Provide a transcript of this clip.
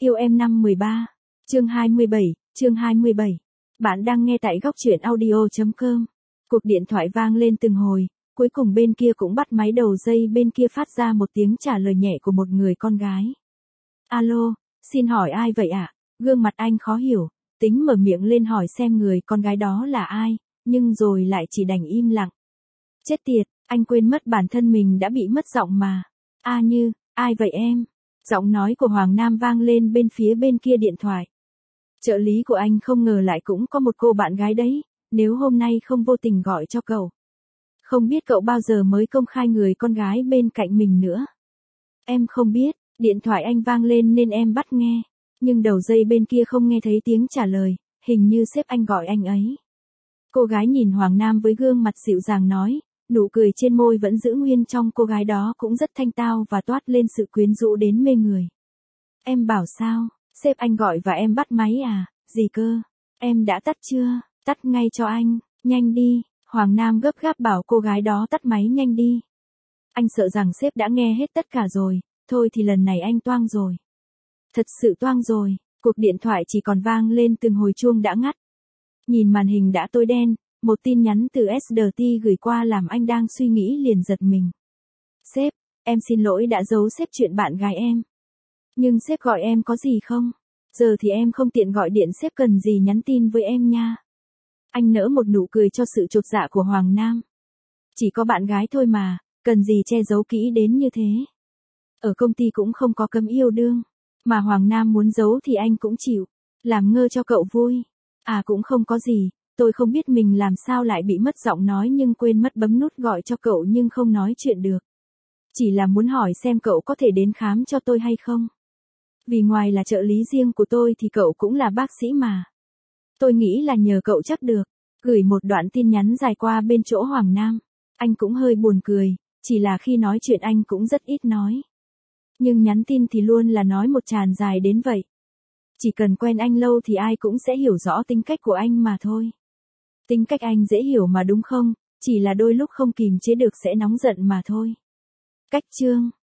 Yêu em năm 13. Chương 27, chương 27. Bạn đang nghe tại góc truyện audio.com. Cuộc điện thoại vang lên từng hồi, cuối cùng bên kia cũng bắt máy, đầu dây bên kia phát ra một tiếng trả lời nhẹ của một người con gái. Alo, xin hỏi ai vậy ạ? Gương mặt anh khó hiểu, tính mở miệng lên hỏi xem người con gái đó là ai, nhưng rồi lại chỉ đành im lặng. Chết tiệt, anh quên mất bản thân mình đã bị mất giọng mà. Như, ai vậy em? Giọng nói của Hoàng Nam vang lên bên phía bên kia điện thoại. Trợ lý của anh không ngờ lại cũng có một cô bạn gái đấy, nếu hôm nay không vô tình gọi cho cậu. Không biết cậu bao giờ mới công khai người con gái bên cạnh mình nữa. Em không biết, điện thoại anh vang lên nên em bắt nghe, nhưng đầu dây bên kia không nghe thấy tiếng trả lời, hình như sếp anh gọi anh ấy. Cô gái nhìn Hoàng Nam với gương mặt dịu dàng nói, nụ cười trên môi vẫn giữ nguyên trong cô gái đó cũng rất thanh tao và toát lên sự quyến rũ đến mê người. Em bảo sao, sếp anh gọi và em bắt máy à, gì cơ, em đã tắt chưa, tắt ngay cho anh, nhanh đi, Hoàng Nam gấp gáp bảo cô gái đó tắt máy nhanh đi. Anh sợ rằng sếp đã nghe hết tất cả rồi, thôi thì lần này anh toang rồi. Thật sự toang rồi, cuộc điện thoại chỉ còn vang lên từng hồi chuông đã ngắt. Nhìn màn hình đã tối đen, một tin nhắn từ SDT gửi qua làm anh đang suy nghĩ liền giật mình. Sếp, em xin lỗi đã giấu sếp chuyện bạn gái em. Nhưng sếp gọi em có gì không? Giờ thì em không tiện gọi điện, sếp cần gì nhắn tin với em nha. Anh nở một nụ cười cho sự chột dạ của Hoàng Nam. Chỉ có bạn gái thôi mà, cần gì che giấu kỹ đến như thế. Ở công ty cũng không có cấm yêu đương, mà Hoàng Nam muốn giấu thì anh cũng chịu, làm ngơ cho cậu vui. Cũng không có gì, tôi không biết mình làm sao lại bị mất giọng nói nhưng quên mất bấm nút gọi cho cậu nhưng không nói chuyện được. Chỉ là muốn hỏi xem cậu có thể đến khám cho tôi hay không. Vì ngoài là trợ lý riêng của tôi thì cậu cũng là bác sĩ mà. Tôi nghĩ là nhờ cậu chắc được. Gửi một đoạn tin nhắn dài qua bên chỗ Hoàng Nam. Anh cũng hơi buồn cười, chỉ là khi nói chuyện anh cũng rất ít nói. Nhưng nhắn tin thì luôn là nói một tràn dài đến vậy. Chỉ cần quen anh lâu thì ai cũng sẽ hiểu rõ tính cách của anh mà thôi. Tính cách anh dễ hiểu mà đúng không, chỉ là đôi lúc không kìm chế được sẽ nóng giận mà thôi. Cách chương